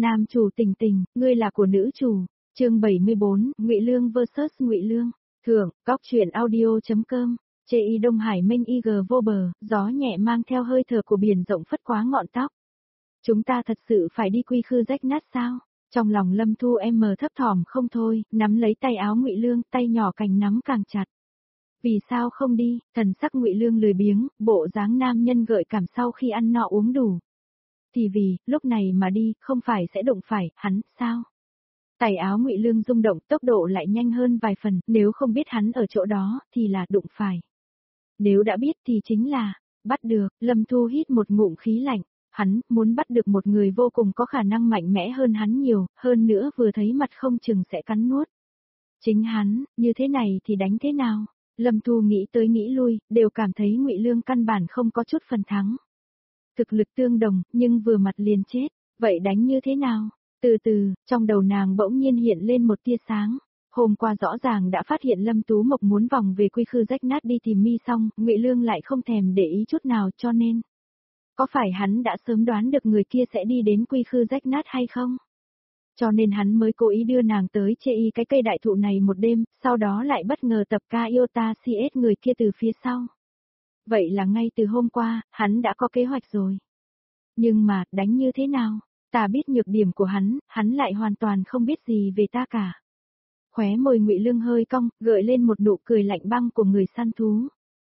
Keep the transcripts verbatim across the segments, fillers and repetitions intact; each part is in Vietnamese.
Nam chủ Tình Tình, ngươi là của nữ chủ. Chương bảy mươi bốn, Ngụy Lương versus Ngụy Lương. Thưởng, cóc truyện audio.com. Chê y Đông Hải mênh y gờ vô bờ, gió nhẹ mang theo hơi thở của biển rộng phất quá ngọn tóc. Chúng ta thật sự phải đi quy khư rách nát sao? Trong lòng Lâm Thu em mờ thấp thỏm không thôi, nắm lấy tay áo Ngụy Lương, tay nhỏ cành nắm càng chặt. Vì sao không đi? Thần sắc Ngụy Lương lười biếng, bộ dáng nam nhân gợi cảm sau khi ăn no uống đủ. Thì vì, lúc này mà đi, không phải sẽ đụng phải, hắn, sao? Tay áo Ngụy Lương rung động, tốc độ lại nhanh hơn vài phần, nếu không biết hắn ở chỗ đó, thì là đụng phải. Nếu đã biết thì chính là, bắt được, Lâm Thu hít một ngụm khí lạnh, hắn, muốn bắt được một người vô cùng có khả năng mạnh mẽ hơn hắn nhiều, hơn nữa vừa thấy mặt không chừng sẽ cắn nuốt. Chính hắn, như thế này thì đánh thế nào? Lâm Thu nghĩ tới nghĩ lui, đều cảm thấy Ngụy Lương căn bản không có chút phần thắng. Thực lực tương đồng, nhưng vừa mặt liền chết, vậy đánh như thế nào? Từ từ, trong đầu nàng bỗng nhiên hiện lên một tia sáng. Hôm qua rõ ràng đã phát hiện Lâm Tú Mộc muốn vòng về quy khư rách nát đi tìm mi xong, Ngụy Lương lại không thèm để ý chút nào cho nên. Có phải hắn đã sớm đoán được người kia sẽ đi đến quy khư rách nát hay không? Cho nên hắn mới cố ý đưa nàng tới chê y cái cây đại thụ này một đêm, sau đó lại bất ngờ tập ca Iota xê ét người kia từ phía sau. Vậy là ngay từ hôm qua, hắn đã có kế hoạch rồi. Nhưng mà, đánh như thế nào? Ta biết nhược điểm của hắn, hắn lại hoàn toàn không biết gì về ta cả. Khóe môi Ngụy Lương hơi cong, gợi lên một nụ cười lạnh băng của người săn thú.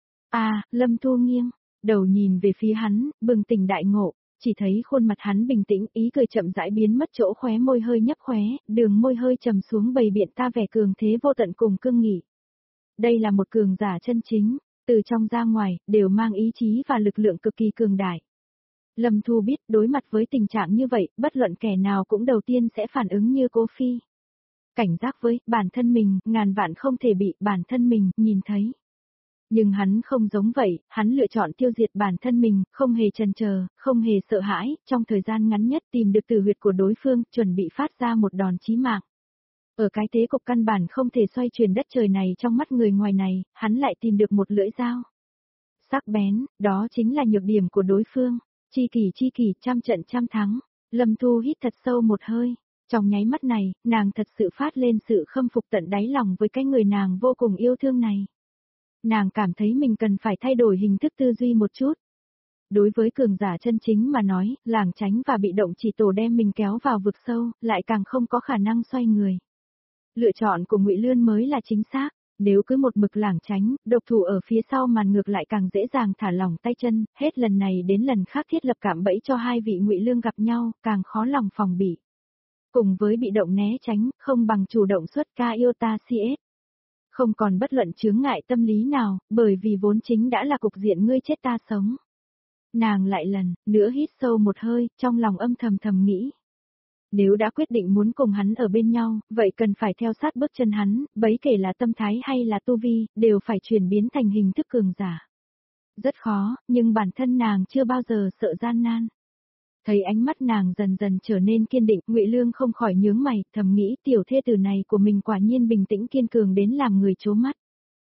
À, Lâm Thu nghiêng, đầu nhìn về phía hắn, bừng tỉnh đại ngộ, chỉ thấy khuôn mặt hắn bình tĩnh, ý cười chậm rãi biến mất chỗ khóe môi hơi nhấp khóe, đường môi hơi trầm xuống bày biện ta vẻ cường thế vô tận cùng cương nghị. Đây là một cường giả chân chính, từ trong ra ngoài, đều mang ý chí và lực lượng cực kỳ cường đại. Lâm Thu biết đối mặt với tình trạng như vậy, bất luận kẻ nào cũng đầu tiên sẽ phản ứng như Cố Phi. Cảnh giác với bản thân mình, ngàn vạn không thể bị bản thân mình nhìn thấy. Nhưng hắn không giống vậy, hắn lựa chọn tiêu diệt bản thân mình, không hề chần chờ, không hề sợ hãi, trong thời gian ngắn nhất tìm được tử huyệt của đối phương, chuẩn bị phát ra một đòn chí mạng. Ở cái thế cục căn bản không thể xoay chuyển đất trời này trong mắt người ngoài này, hắn lại tìm được một lưỡi dao. Sắc bén, đó chính là nhược điểm của đối phương. Chi kỷ chi kỷ, trăm trận trăm thắng. Lâm Thu hít thật sâu một hơi. Trong nháy mắt này, nàng thật sự phát lên sự khâm phục tận đáy lòng với cái người nàng vô cùng yêu thương này. Nàng cảm thấy mình cần phải thay đổi hình thức tư duy một chút. Đối với cường giả chân chính mà nói, lảng tránh và bị động chỉ tổ đem mình kéo vào vực sâu, lại càng không có khả năng xoay người. Lựa chọn của Ngụy Lương mới là chính xác. Nếu cứ một mực lảng tránh, độc thủ ở phía sau màn ngược lại càng dễ dàng thả lỏng tay chân, hết lần này đến lần khác thiết lập cạm bẫy cho hai vị Ngụy Lương gặp nhau, càng khó lòng phòng bị. Cùng với bị động né tránh, không bằng chủ động xuất ca Iota xê ét. Không còn bất luận chướng ngại tâm lý nào, bởi vì vốn chính đã là cục diện ngươi chết ta sống. Nàng lại lần nữa hít sâu một hơi, trong lòng âm thầm thầm nghĩ. Nếu đã quyết định muốn cùng hắn ở bên nhau, vậy cần phải theo sát bước chân hắn, bấy kể là tâm thái hay là tu vi, đều phải chuyển biến thành hình thức cường giả. Rất khó, nhưng bản thân nàng chưa bao giờ sợ gian nan. Thấy ánh mắt nàng dần dần trở nên kiên định, Ngụy Lương không khỏi nhướng mày, thầm nghĩ tiểu thê tử này của mình quả nhiên bình tĩnh kiên cường đến làm người chố mắt.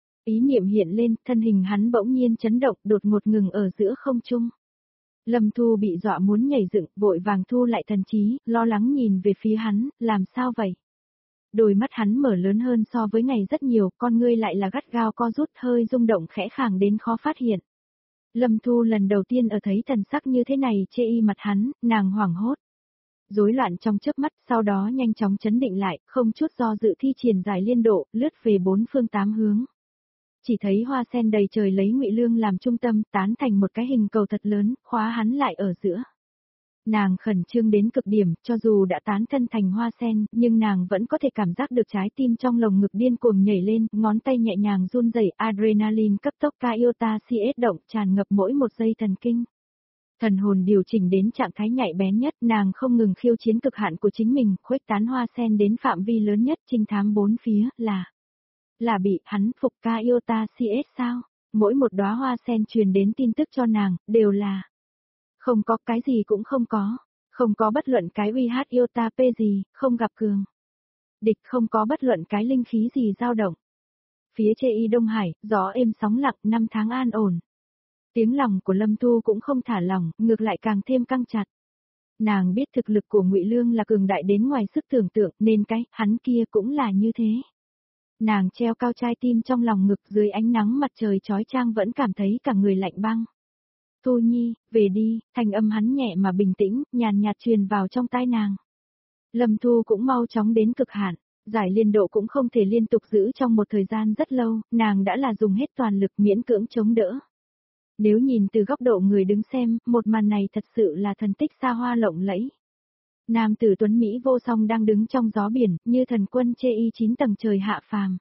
Ý niệm hiện lên, thân hình hắn bỗng nhiên chấn động, đột ngột ngừng ở giữa không trung. Lâm Thu bị dọa muốn nhảy dựng, vội vàng thu lại thần trí, lo lắng nhìn về phía hắn, làm sao vậy? Đôi mắt hắn mở lớn hơn so với ngày rất nhiều, con ngươi lại là gắt gao co rút, hơi rung động khẽ khàng đến khó phát hiện. Lâm Thu lần đầu tiên ở thấy thần sắc như thế này chê y mặt hắn, nàng hoảng hốt. Rối loạn trong chớp mắt, sau đó nhanh chóng chấn định lại, không chút do dự thi triển giải liên độ, lướt về bốn phương tám hướng. Chỉ thấy hoa sen đầy trời lấy Ngụy Lương làm trung tâm, tán thành một cái hình cầu thật lớn, khóa hắn lại ở giữa. Nàng khẩn trương đến cực điểm, cho dù đã tán thân thành hoa sen, nhưng nàng vẫn có thể cảm giác được trái tim trong lồng ngực điên cuồng nhảy lên, ngón tay nhẹ nhàng run rẩy, adrenaline cấp tốc ca Iota xê ét động tràn ngập mỗi một giây thần kinh. Thần hồn điều chỉnh đến trạng thái nhạy bén nhất, nàng không ngừng khiêu chiến cực hạn của chính mình, khuếch tán hoa sen đến phạm vi lớn nhất, trinh thám bốn phía, là... Là bị hắn phục ca Iota xê ét sao? Mỗi một đóa hoa sen truyền đến tin tức cho nàng, đều là... Không có cái gì cũng không có. Không có bất luận cái uy hát Iota P gì, không gặp cường. Địch không có bất luận cái linh khí gì dao động. Phía chê y Đông Hải, gió êm sóng lặng, năm tháng an ổn. Tiếng lòng của Lâm Thu cũng không thả lỏng, ngược lại càng thêm căng chặt. Nàng biết thực lực của Ngụy Lương là cường đại đến ngoài sức tưởng tượng, nên cái hắn kia cũng là như thế. Nàng treo cao trái tim trong lòng ngực, dưới ánh nắng mặt trời chói chang vẫn cảm thấy cả người lạnh băng. Thu Nhi, về đi, thanh âm hắn nhẹ mà bình tĩnh, nhàn nhạt truyền vào trong tai nàng. Lâm Thu cũng mau chóng đến cực hạn, giải liên độ cũng không thể liên tục giữ trong một thời gian rất lâu, nàng đã là dùng hết toàn lực miễn cưỡng chống đỡ. Nếu nhìn từ góc độ người đứng xem, một màn này thật sự là thần tích xa hoa lộng lẫy. Nam tử tuấn Mỹ vô song đang đứng trong gió biển, như thần quân chê y chín tầng trời hạ phàm.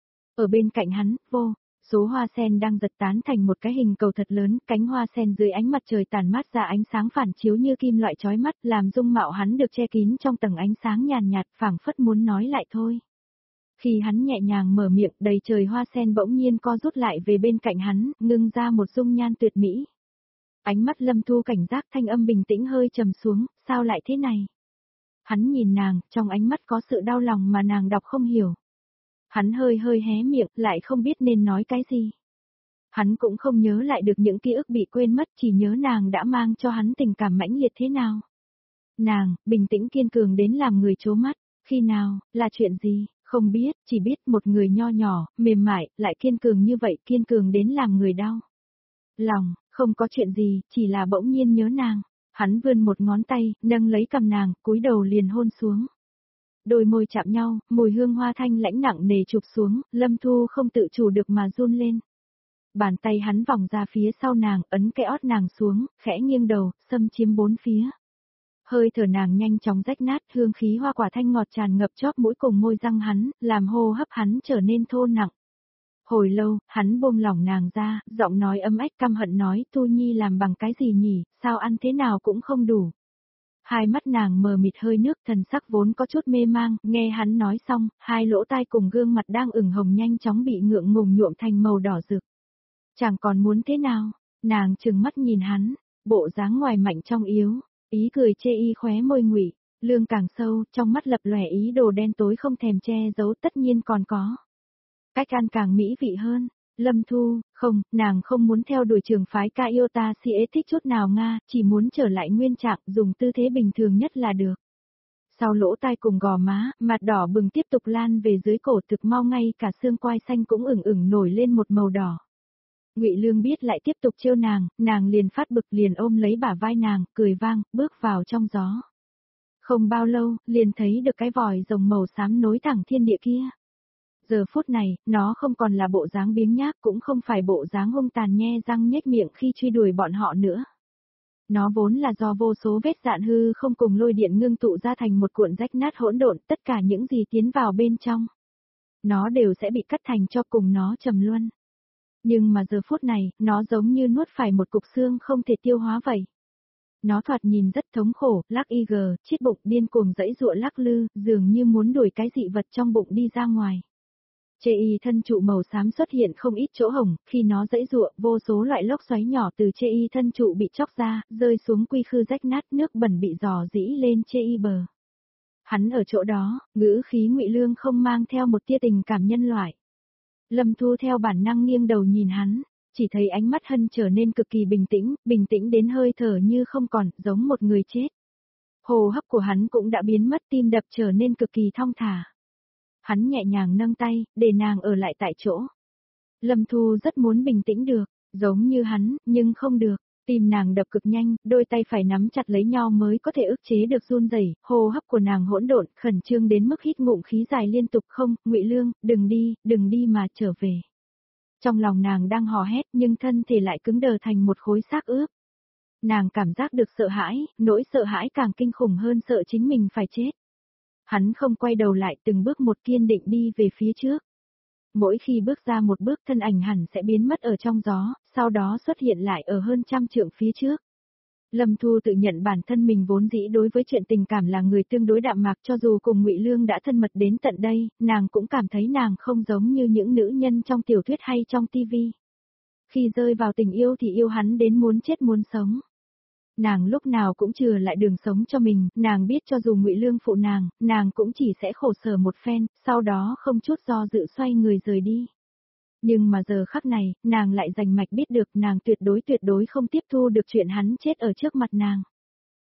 Ở bên cạnh hắn, vô số hoa sen đang giật tán thành một cái hình cầu thật lớn, cánh hoa sen dưới ánh mặt trời tàn mát ra ánh sáng phản chiếu như kim loại chói mắt, làm dung mạo hắn được che kín trong tầng ánh sáng nhàn nhạt, phảng phất muốn nói lại thôi. Khi hắn nhẹ nhàng mở miệng, đầy trời hoa sen bỗng nhiên co rút lại về bên cạnh hắn, ngưng ra một dung nhan tuyệt mỹ. Ánh mắt Lâm Thu cảnh giác, thanh âm bình tĩnh hơi trầm xuống, sao lại thế này? Hắn nhìn nàng, trong ánh mắt có sự đau lòng mà nàng đọc không hiểu. Hắn hơi hơi hé miệng, lại không biết nên nói cái gì. Hắn cũng không nhớ lại được những ký ức bị quên mất, chỉ nhớ nàng đã mang cho hắn tình cảm mãnh liệt thế nào. Nàng, bình tĩnh kiên cường đến làm người trố mắt, khi nào, là chuyện gì, không biết, chỉ biết một người nho nhỏ, mềm mại, lại kiên cường như vậy, kiên cường đến làm người đau. Lòng, không có chuyện gì, chỉ là bỗng nhiên nhớ nàng. Hắn vươn một ngón tay, nâng lấy cầm nàng, cúi đầu liền hôn xuống. Đôi môi chạm nhau, mùi hương hoa thanh lãnh nặng nề chụp xuống, Lâm Thu không tự chủ được mà run lên. Bàn tay hắn vòng ra phía sau nàng, ấn cái ót nàng xuống, khẽ nghiêng đầu, xâm chiếm bốn phía. Hơi thở nàng nhanh chóng rách nát, hương khí hoa quả thanh ngọt tràn ngập chóp mũi cùng môi răng hắn, làm hô hấp hắn trở nên thô nặng. Hồi lâu, hắn buông lỏng nàng ra, giọng nói ấm ách căm hận nói, Thu Nhi làm bằng cái gì nhỉ, sao ăn thế nào cũng không đủ. Hai mắt nàng mờ mịt hơi nước, thần sắc vốn có chút mê mang, nghe hắn nói xong, hai lỗ tai cùng gương mặt đang ửng hồng nhanh chóng bị ngượng ngùng nhuộm thành màu đỏ rực. Chẳng còn muốn thế nào, nàng trừng mắt nhìn hắn, bộ dáng ngoài mạnh trong yếu, ý cười chê y khóe môi Ngụy Lương càng sâu, trong mắt lập lòe ý đồ đen tối không thèm che giấu, tất nhiên còn có. Cách ăn càng mỹ vị hơn. Lâm Thu, không, nàng không muốn theo đuổi trường phái Kaiota Siết thích chút nào Nga, chỉ muốn trở lại nguyên trạng, dùng tư thế bình thường nhất là được. Sau lỗ tai cùng gò má, mặt đỏ bừng tiếp tục lan về dưới cổ, thực mau ngay cả xương quai xanh cũng ửng ửng nổi lên một màu đỏ. Ngụy Lương biết lại tiếp tục trêu nàng, nàng liền phát bực liền ôm lấy bả vai nàng, cười vang, bước vào trong gió. Không bao lâu, liền thấy được cái vòi rồng màu xám nối thẳng thiên địa kia. Giờ phút này, nó không còn là bộ dáng biếng nhác, cũng không phải bộ dáng hung tàn nhe răng nhếch miệng khi truy đuổi bọn họ nữa. Nó vốn là do vô số vết dạn hư không cùng lôi điện ngưng tụ ra thành một cuộn rách nát hỗn độn, tất cả những gì tiến vào bên trong. Nó đều sẽ bị cắt thành cho cùng nó trầm luân. Nhưng mà giờ phút này, nó giống như nuốt phải một cục xương không thể tiêu hóa vậy. Nó thoạt nhìn rất thống khổ, lắc y gờ, chít bụng điên cuồng dãy dụa lắc lư, dường như muốn đuổi cái dị vật trong bụng đi ra ngoài. Chê y thân trụ màu xám xuất hiện không ít chỗ hồng, khi nó dãy dụa, vô số loại lốc xoáy nhỏ từ chê y thân trụ bị chóc ra, rơi xuống quy khư rách nát, nước bẩn bị dò dĩ lên chê y bờ. Hắn ở chỗ đó, ngữ khí Ngụy Lương không mang theo một tia tình cảm nhân loại. Lâm Thu theo bản năng nghiêng đầu nhìn hắn, chỉ thấy ánh mắt hân trở nên cực kỳ bình tĩnh, bình tĩnh đến hơi thở như không còn, giống một người chết. Hô hấp của hắn cũng đã biến mất, tim đập trở nên cực kỳ thong thả. Hắn nhẹ nhàng nâng tay, để nàng ở lại tại chỗ. Lâm Thu rất muốn bình tĩnh được, giống như hắn, nhưng không được. Tim nàng đập cực nhanh, đôi tay phải nắm chặt lấy nhau mới có thể ức chế được run rẩy, hô hấp của nàng hỗn độn, khẩn trương đến mức hít ngụm khí dài liên tục. Không, Ngụy Lương, đừng đi, đừng đi mà trở về. Trong lòng nàng đang hò hét nhưng thân thể lại cứng đờ thành một khối xác ướp. Nàng cảm giác được sợ hãi, nỗi sợ hãi càng kinh khủng hơn sợ chính mình phải chết. Hắn không quay đầu lại, từng bước một kiên định đi về phía trước. Mỗi khi bước ra một bước thân ảnh hẳn sẽ biến mất ở trong gió, sau đó xuất hiện lại ở hơn trăm trượng phía trước. Lâm Thu tự nhận bản thân mình vốn dĩ đối với chuyện tình cảm là người tương đối đạm mạc, cho dù cùng Ngụy Lương đã thân mật đến tận đây, nàng cũng cảm thấy nàng không giống như những nữ nhân trong tiểu thuyết hay trong tivi. Khi rơi vào tình yêu thì yêu hắn đến muốn chết muốn sống. Nàng lúc nào cũng chừa lại đường sống cho mình, nàng biết cho dù Ngụy Lương phụ nàng, nàng cũng chỉ sẽ khổ sở một phen, sau đó không chút do dự xoay người rời đi. Nhưng mà giờ khắc này, nàng lại rành mạch biết được nàng tuyệt đối tuyệt đối không tiếp thu được chuyện hắn chết ở trước mặt nàng.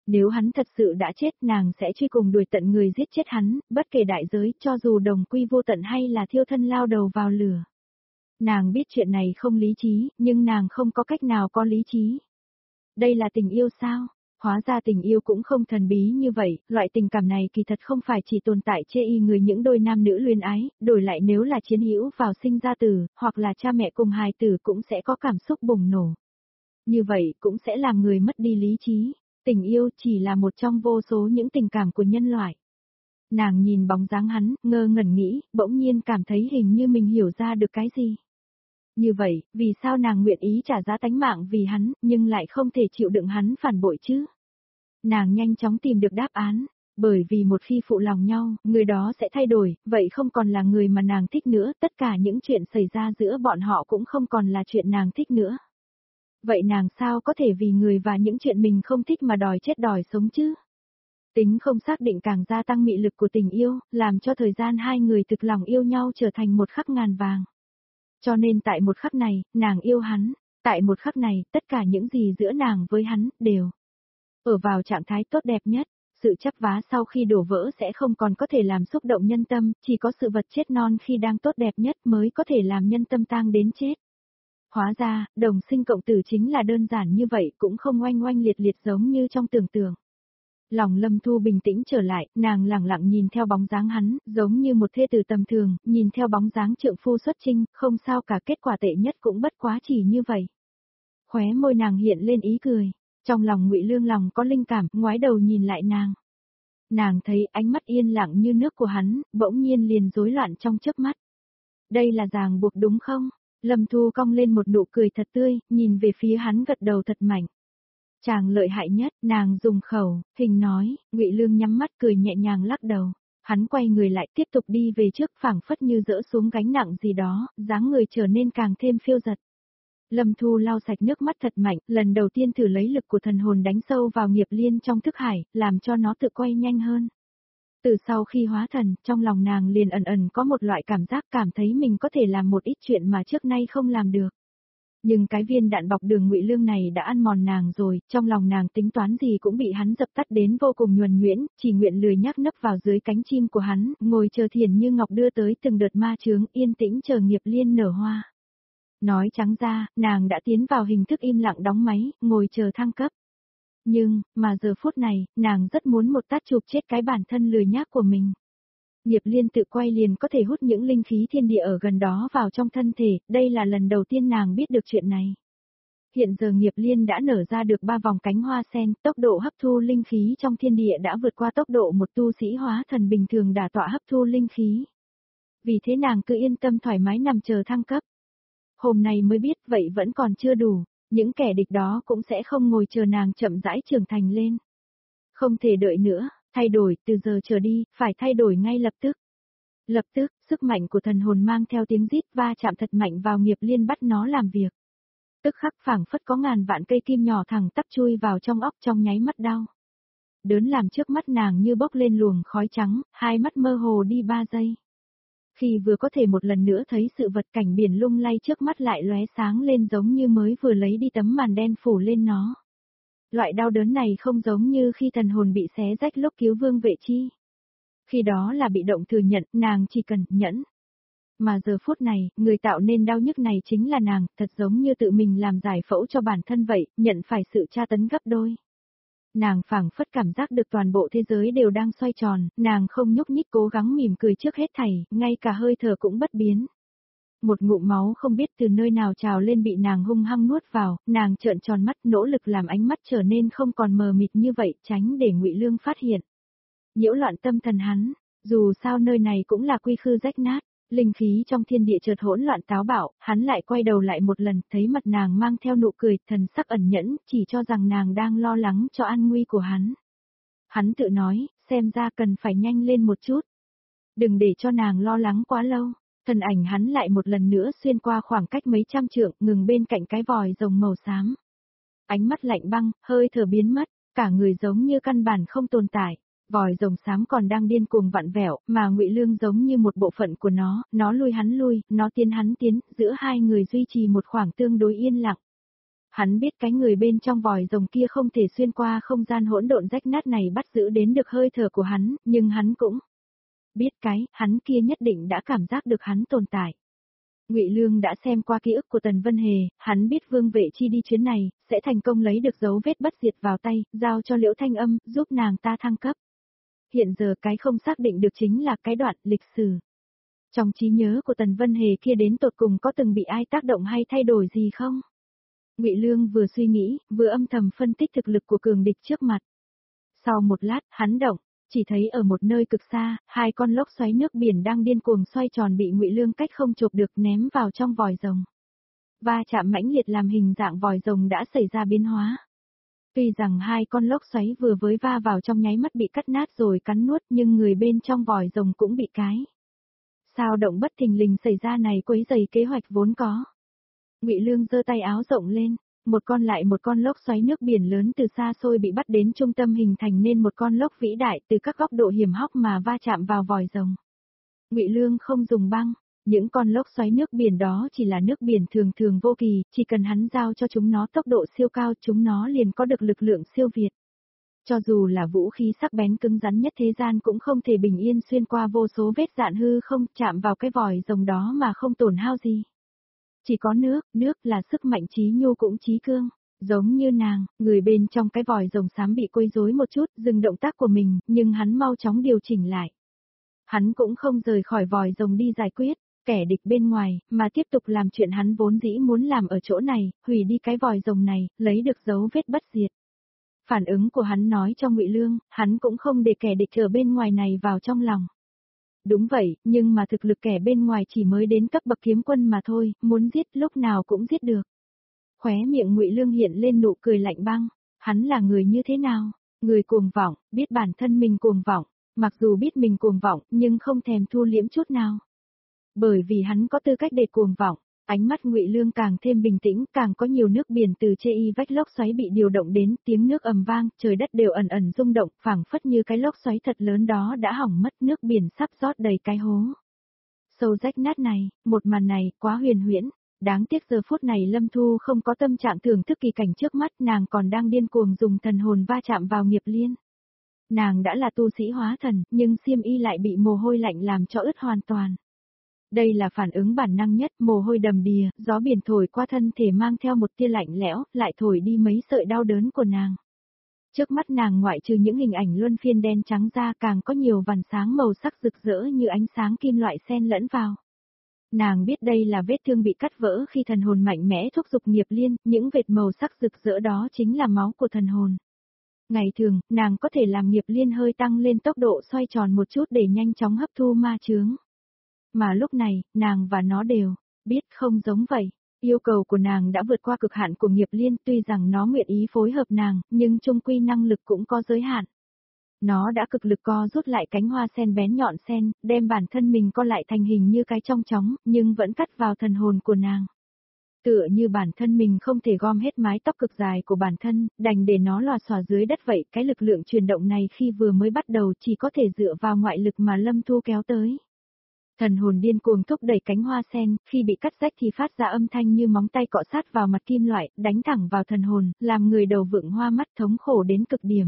Nếu hắn thật sự đã chết, nàng sẽ truy cùng đuổi tận người giết chết hắn, bất kể đại giới, cho dù đồng quy vô tận hay là thiêu thân lao đầu vào lửa. Nàng biết chuyện này không lý trí, nhưng nàng không có cách nào có lý trí. Đây là tình yêu sao? Hóa ra tình yêu cũng không thần bí như vậy, loại tình cảm này kỳ thật không phải chỉ tồn tại chê y người những đôi nam nữ luyến ái, đổi lại nếu là chiến hữu vào sinh ra tử, hoặc là cha mẹ cùng hài tử cũng sẽ có cảm xúc bùng nổ. Như vậy cũng sẽ làm người mất đi lý trí. Tình yêu chỉ là một trong vô số những tình cảm của nhân loại. Nàng nhìn bóng dáng hắn, ngơ ngẩn nghĩ, bỗng nhiên cảm thấy hình như mình hiểu ra được cái gì. Như vậy, vì sao nàng nguyện ý trả giá tánh mạng vì hắn, nhưng lại không thể chịu đựng hắn phản bội chứ? Nàng nhanh chóng tìm được đáp án, bởi vì một khi phụ lòng nhau, người đó sẽ thay đổi, vậy không còn là người mà nàng thích nữa, tất cả những chuyện xảy ra giữa bọn họ cũng không còn là chuyện nàng thích nữa. Vậy nàng sao có thể vì người và những chuyện mình không thích mà đòi chết đòi sống chứ? Tính không xác định càng gia tăng mị lực của tình yêu, làm cho thời gian hai người thực lòng yêu nhau trở thành một khắc ngàn vàng. Cho nên tại một khắc này, nàng yêu hắn, tại một khắc này, tất cả những gì giữa nàng với hắn, đều ở vào trạng thái tốt đẹp nhất. Sự chấp vá sau khi đổ vỡ sẽ không còn có thể làm xúc động nhân tâm, chỉ có sự vật chết non khi đang tốt đẹp nhất mới có thể làm nhân tâm tang đến chết. Hóa ra, đồng sinh cộng tử chính là đơn giản như vậy, cũng không oanh oanh liệt liệt giống như trong tưởng tượng. Lòng Lâm Thu bình tĩnh trở lại, nàng lặng lặng nhìn theo bóng dáng hắn, giống như một thê tử tầm thường, nhìn theo bóng dáng trượng phu xuất trinh, không sao cả, kết quả tệ nhất cũng bất quá chỉ như vậy. Khóe môi nàng hiện lên ý cười, trong lòng Ngụy Lương lòng có linh cảm, ngoái đầu nhìn lại nàng. Nàng thấy ánh mắt yên lặng như nước của hắn, bỗng nhiên liền rối loạn trong chớp mắt. Đây là ràng buộc đúng không? Lâm Thu cong lên một nụ cười thật tươi, nhìn về phía hắn gật đầu thật mạnh. Chàng lợi hại nhất, nàng dùng khẩu, hình nói, Ngụy Lương nhắm mắt cười nhẹ nhàng lắc đầu. Hắn quay người lại tiếp tục đi về trước, phảng phất như dỡ xuống gánh nặng gì đó, dáng người trở nên càng thêm phiêu dật. Lâm Thu lau sạch nước mắt thật mạnh, lần đầu tiên thử lấy lực của thần hồn đánh sâu vào nghiệp liên trong thức hải, làm cho nó tự quay nhanh hơn. Từ sau khi hóa thần, trong lòng nàng liền ẩn ẩn có một loại cảm giác cảm thấy mình có thể làm một ít chuyện mà trước nay không làm được. Nhưng cái viên đạn bọc đường Ngụy Lương này đã ăn mòn nàng rồi, trong lòng nàng tính toán gì cũng bị hắn dập tắt đến vô cùng nhuần nhuyễn, chỉ nguyện lười nhác nấp vào dưới cánh chim của hắn, ngồi chờ Thiền Như Ngọc đưa tới từng đợt ma chướng, yên tĩnh chờ nghiệp liên nở hoa. Nói trắng ra, nàng đã tiến vào hình thức im lặng đóng máy, ngồi chờ thăng cấp. Nhưng, mà giờ phút này, nàng rất muốn một tát chụp chết cái bản thân lười nhác của mình. Nghiệp liên tự quay liền có thể hút những linh khí thiên địa ở gần đó vào trong thân thể, đây là lần đầu tiên nàng biết được chuyện này. Hiện giờ nghiệp liên đã nở ra được ba vòng cánh hoa sen, tốc độ hấp thu linh khí trong thiên địa đã vượt qua tốc độ một tu sĩ hóa thần bình thường đả tọa hấp thu linh khí. Vì thế nàng cứ yên tâm thoải mái nằm chờ thăng cấp. Hôm nay mới biết vậy vẫn còn chưa đủ, những kẻ địch đó cũng sẽ không ngồi chờ nàng chậm rãi trưởng thành lên. Không thể đợi nữa, thay đổi, từ giờ trở đi, phải thay đổi ngay lập tức. Lập tức, sức mạnh của thần hồn mang theo tiếng rít va chạm thật mạnh vào nghiệp liên bắt nó làm việc. Tức khắc phảng phất có ngàn vạn cây kim nhỏ thẳng tắp chui vào trong óc trong nháy mắt đau. Đớn làm trước mắt nàng như bốc lên luồng khói trắng, hai mắt mơ hồ đi ba giây. Khi vừa có thể một lần nữa thấy sự vật cảnh biển lung lay trước mắt lại lóe sáng lên giống như mới vừa lấy đi tấm màn đen phủ lên nó. Loại đau đớn này không giống như khi thần hồn bị xé rách lúc cứu Vương Vệ Chi. Khi đó là bị động thừa nhận, nàng chỉ cần nhẫn. Mà giờ phút này, người tạo nên đau nhức này chính là nàng, thật giống như tự mình làm giải phẫu cho bản thân vậy, nhận phải sự tra tấn gấp đôi. Nàng phảng phất cảm giác được toàn bộ thế giới đều đang xoay tròn, nàng không nhúc nhích cố gắng mỉm cười trước hết thảy, ngay cả hơi thở cũng bất biến. Một ngụm máu không biết từ nơi nào trào lên bị nàng hung hăng nuốt vào, nàng trợn tròn mắt nỗ lực làm ánh mắt trở nên không còn mờ mịt như vậy, tránh để Ngụy Lương phát hiện. Nhiễu loạn tâm thần hắn, dù sao nơi này cũng là quy khư rách nát. Linh khí trong thiên địa chợt hỗn loạn táo bạo, hắn lại quay đầu lại một lần, thấy mặt nàng mang theo nụ cười, thần sắc ẩn nhẫn, chỉ cho rằng nàng đang lo lắng cho an nguy của hắn. Hắn tự nói, xem ra cần phải nhanh lên một chút. Đừng để cho nàng lo lắng quá lâu. Thân ảnh hắn lại một lần nữa xuyên qua khoảng cách mấy trăm trượng, ngừng bên cạnh cái vòi rồng màu xám. Ánh mắt lạnh băng, hơi thở biến mất, cả người giống như căn bản không tồn tại. Vòi rồng xám còn đang điên cuồng vặn vẹo, mà Ngụy Lương giống như một bộ phận của nó, nó lui hắn lui, nó tiến hắn tiến, giữa hai người duy trì một khoảng tương đối yên lặng. Hắn biết cái người bên trong vòi rồng kia không thể xuyên qua không gian hỗn độn rách nát này bắt giữ đến được hơi thở của hắn, nhưng hắn cũng biết cái, hắn kia nhất định đã cảm giác được hắn tồn tại. Ngụy Lương đã xem qua ký ức của Tần Vân Hề, hắn biết Vương Vệ Chi đi chuyến này, sẽ thành công lấy được dấu vết bất diệt vào tay, giao cho Liễu Thanh Âm, giúp nàng ta thăng cấp. Hiện giờ cái không xác định được chính là cái đoạn lịch sử. Trong trí nhớ của Tần Vân Hề kia đến tột cùng có từng bị ai tác động hay thay đổi gì không? Ngụy Lương vừa suy nghĩ, vừa âm thầm phân tích thực lực của cường địch trước mặt. Sau một lát, hắn động, chỉ thấy ở một nơi cực xa, hai con lốc xoáy nước biển đang điên cuồng xoay tròn bị Ngụy Lương cách không chộp được ném vào trong vòi rồng. Va chạm mãnh liệt làm hình dạng vòi rồng đã xảy ra biến hóa. Tuy rằng hai con lốc xoáy vừa với va vào trong nháy mắt bị cắt nát rồi cắn nuốt, nhưng người bên trong vòi rồng cũng bị cái sao động bất thình lình xảy ra này quấy rầy kế hoạch vốn có. Ngụy Lương giơ tay áo rộng lên, một con lại một con lốc xoáy nước biển lớn từ xa xôi bị bắt đến trung tâm hình thành nên một con lốc vĩ đại từ các góc độ hiểm hóc mà va chạm vào vòi rồng. Ngụy Lương không dùng băng, những con lốc xoáy nước biển đó chỉ là nước biển thường thường vô kỳ, chỉ cần hắn giao cho chúng nó tốc độ siêu cao chúng nó liền có được lực lượng siêu việt. Cho dù là vũ khí sắc bén cứng rắn nhất thế gian cũng không thể bình yên xuyên qua vô số vết dạn hư không chạm vào cái vòi rồng đó mà không tổn hao gì. Chỉ có nước, nước là sức mạnh trí nhu cũng trí cương, giống như nàng, người bên trong cái vòi rồng xám bị quấy rối một chút, dừng động tác của mình, nhưng hắn mau chóng điều chỉnh lại. Hắn cũng không rời khỏi vòi rồng đi giải quyết kẻ địch bên ngoài, mà tiếp tục làm chuyện hắn vốn dĩ muốn làm ở chỗ này, hủy đi cái vòi rồng này, lấy được dấu vết bất diệt. Phản ứng của hắn nói cho Ngụy Lương, hắn cũng không để kẻ địch ở bên ngoài này vào trong lòng. Đúng vậy, nhưng mà thực lực kẻ bên ngoài chỉ mới đến cấp bậc kiếm quân mà thôi, muốn giết lúc nào cũng giết được. Khóe miệng Ngụy Lương hiện lên nụ cười lạnh băng, hắn là người như thế nào? Người cuồng vọng, biết bản thân mình cuồng vọng, mặc dù biết mình cuồng vọng nhưng không thèm thu liễm chút nào. Bởi vì hắn có tư cách để cuồng vọng, ánh mắt Ngụy Lương càng thêm bình tĩnh, càng có nhiều nước biển từ chê y vách lốc xoáy bị điều động đến, tiếng nước ầm vang, trời đất đều ẩn ẩn rung động, phảng phất như cái lốc xoáy thật lớn đó đã hỏng mất, nước biển sắp rót đầy cái hố sâu rách nát này, một màn này quá huyền huyễn, đáng tiếc giờ phút này Lâm Thu không có tâm trạng thưởng thức kỳ cảnh trước mắt, nàng còn đang điên cuồng dùng thần hồn va chạm vào nghiệp liên. Nàng đã là tu sĩ hóa thần, nhưng xiêm y lại bị mồ hôi lạnh làm cho ướt hoàn toàn. Đây là phản ứng bản năng nhất, mồ hôi đầm đìa, gió biển thổi qua thân thể mang theo một tia lạnh lẽo, lại thổi đi mấy sợi đau đớn của nàng. Trước mắt nàng ngoại trừ những hình ảnh luân phiên đen trắng ra càng có nhiều vằn sáng màu sắc rực rỡ như ánh sáng kim loại xen lẫn vào. Nàng biết đây là vết thương bị cắt vỡ khi thần hồn mạnh mẽ thúc giục nghiệp liên, những vệt màu sắc rực rỡ đó chính là máu của thần hồn. Ngày thường, nàng có thể làm nghiệp liên hơi tăng lên tốc độ xoay tròn một chút để nhanh chóng hấp thu ma chướng. Mà lúc này, nàng và nó đều biết không giống vậy. Yêu cầu của nàng đã vượt qua cực hạn của nghiệp liên, tuy rằng nó nguyện ý phối hợp nàng, nhưng chung quy năng lực cũng có giới hạn. Nó đã cực lực co rút lại cánh hoa sen bén nhọn sen, đem bản thân mình co lại thành hình như cái trong chóng, nhưng vẫn cắt vào thần hồn của nàng. Tựa như bản thân mình không thể gom hết mái tóc cực dài của bản thân, đành để nó lòa xòa dưới đất vậy, cái lực lượng truyền động này khi vừa mới bắt đầu chỉ có thể dựa vào ngoại lực mà Lâm Thu kéo tới. Thần hồn điên cuồng thúc đẩy cánh hoa sen, khi bị cắt rách thì phát ra âm thanh như móng tay cọ sát vào mặt kim loại, đánh thẳng vào thần hồn, làm người đầu vượng hoa mắt thống khổ đến cực điểm.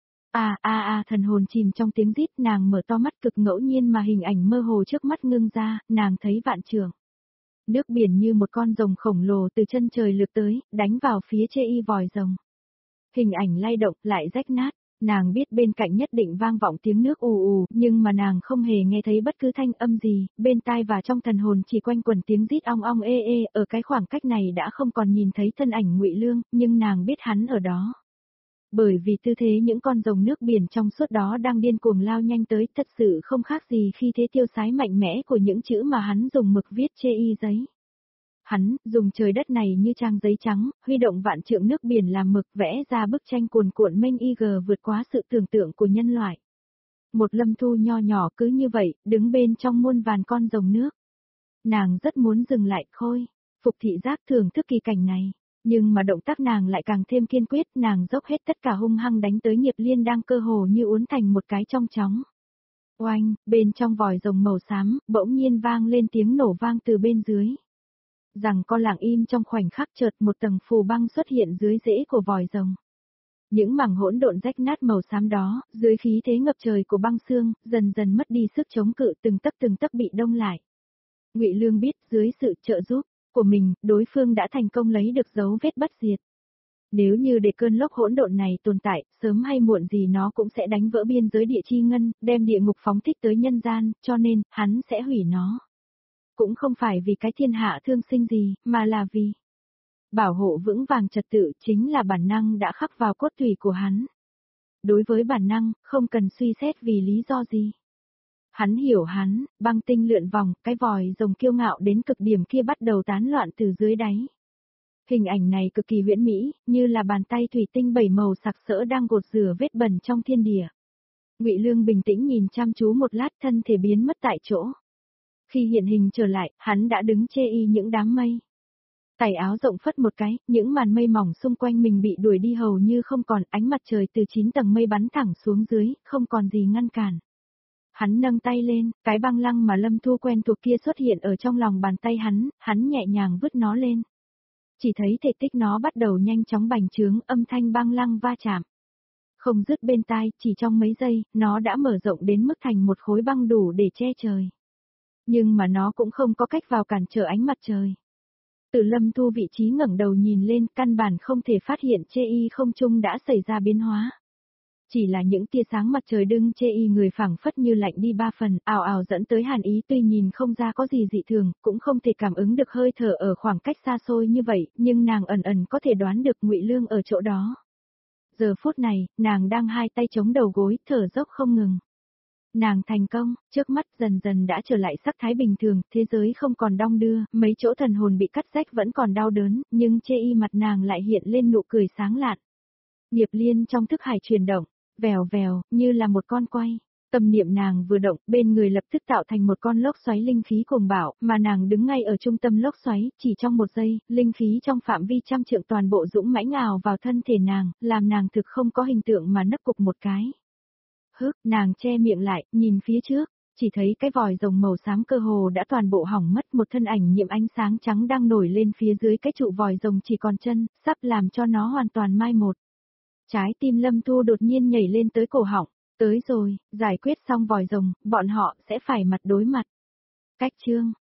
À à à thần hồn chìm trong tiếng rít, nàng mở to mắt cực ngẫu nhiên mà hình ảnh mơ hồ trước mắt ngưng ra, nàng thấy vạn trường. Nước biển như một con rồng khổng lồ từ chân trời lướt tới, đánh vào phía chê y vòi rồng. Hình ảnh lay động, lại rách nát. Nàng biết bên cạnh nhất định vang vọng tiếng nước ù ù, nhưng mà nàng không hề nghe thấy bất cứ thanh âm gì, bên tai và trong thần hồn chỉ quanh quẩn tiếng rít ong ong ê ê, ở cái khoảng cách này đã không còn nhìn thấy thân ảnh Ngụy Lương, nhưng nàng biết hắn ở đó. Bởi vì tư thế những con rồng nước biển trong suốt đó đang điên cuồng lao nhanh tới, thật sự không khác gì khi thế tiêu sái mạnh mẽ của những chữ mà hắn dùng mực viết chê y giấy. Hắn, dùng trời đất này như trang giấy trắng, huy động vạn trượng nước biển làm mực vẽ ra bức tranh cuồn cuộn mênh y gờ vượt quá sự tưởng tượng của nhân loại. Một Lâm Thu nho nhỏ cứ như vậy, đứng bên trong muôn vàn con rồng nước. Nàng rất muốn dừng lại khôi, phục thị giác thưởng thức kỳ cảnh này, nhưng mà động tác nàng lại càng thêm kiên quyết, nàng dốc hết tất cả hung hăng đánh tới nghiệp liên đang cơ hồ như uốn thành một cái trong chóng. Oanh, bên trong vòi rồng màu xám, bỗng nhiên vang lên tiếng nổ vang từ bên dưới. Rằng co lặng im trong khoảnh khắc chợt một tầng phù băng xuất hiện dưới rễ của vòi rồng. Những mảng hỗn độn rách nát màu xám đó, dưới khí thế ngập trời của băng xương, dần dần mất đi sức chống cự, từng tấc từng tấc bị đông lại. Ngụy Lương biết dưới sự trợ giúp của mình, đối phương đã thành công lấy được dấu vết bất diệt. Nếu như để cơn lốc hỗn độn này tồn tại, sớm hay muộn gì nó cũng sẽ đánh vỡ biên giới địa chi ngân, đem địa ngục phóng thích tới nhân gian, cho nên, hắn sẽ hủy nó. Cũng không phải vì cái thiên hạ thương sinh gì, mà là vì bảo hộ vững vàng trật tự chính là bản năng đã khắc vào cốt tủy của hắn. Đối với bản năng, không cần suy xét vì lý do gì. Hắn hiểu hắn, băng tinh lượn vòng, cái vòi rồng kiêu ngạo đến cực điểm kia bắt đầu tán loạn từ dưới đáy. Hình ảnh này cực kỳ huyễn mỹ, như là bàn tay thủy tinh bảy màu sặc sỡ đang gột rửa vết bẩn trong thiên địa. Ngụy Lương bình tĩnh nhìn chăm chú một lát, thân thể biến mất tại chỗ. Khi hiện hình trở lại, hắn đã đứng chê y những đám mây. Tày áo rộng phất một cái, những màn mây mỏng xung quanh mình bị đuổi đi hầu như không còn, ánh mặt trời từ chín tầng mây bắn thẳng xuống dưới, không còn gì ngăn cản. Hắn nâng tay lên, cái băng lăng mà Lâm Thu quen thuộc kia xuất hiện ở trong lòng bàn tay hắn, hắn nhẹ nhàng vứt nó lên. Chỉ thấy thể tích nó bắt đầu nhanh chóng bành trướng, âm thanh băng lăng va chạm. Không dứt bên tai, chỉ trong mấy giây, nó đã mở rộng đến mức thành một khối băng đủ để che trời. Nhưng mà nó cũng không có cách vào cản trở ánh mặt trời. Từ Lâm Thu vị trí ngẩng đầu nhìn lên, căn bản không thể phát hiện chê y không trung đã xảy ra biến hóa. Chỉ là những tia sáng mặt trời đưng chê y người phảng phất như lạnh đi ba phần, ào ào dẫn tới hàn ý, tuy nhìn không ra có gì dị thường, cũng không thể cảm ứng được hơi thở ở khoảng cách xa xôi như vậy, nhưng nàng ẩn ẩn có thể đoán được Ngụy Lương ở chỗ đó. Giờ phút này, nàng đang hai tay chống đầu gối, thở dốc không ngừng. Nàng thành công, trước mắt dần dần đã trở lại sắc thái bình thường, thế giới không còn đong đưa, mấy chỗ thần hồn bị cắt rách vẫn còn đau đớn, nhưng chê y mặt nàng lại hiện lên nụ cười sáng lạn. Nghiệp liên trong thức hải chuyển động, vèo vèo, như là một con quay. Tâm niệm nàng vừa động, bên người lập tức tạo thành một con lốc xoáy linh khí cuồng bạo, mà nàng đứng ngay ở trung tâm lốc xoáy, chỉ trong một giây, linh khí trong phạm vi trăm trượng toàn bộ dũng mãnh ào vào thân thể nàng, làm nàng thực không có hình tượng mà nấc cục một cái. Hức, nàng che miệng lại, nhìn phía trước, chỉ thấy cái vòi rồng màu xám cơ hồ đã toàn bộ hỏng mất, một thân ảnh nhiệm ánh sáng trắng đang nổi lên phía dưới cái trụ vòi rồng chỉ còn chân, sắp làm cho nó hoàn toàn mai một. Trái tim Lâm Thu đột nhiên nhảy lên tới cổ họng, tới rồi, giải quyết xong vòi rồng, bọn họ sẽ phải mặt đối mặt. Cách chương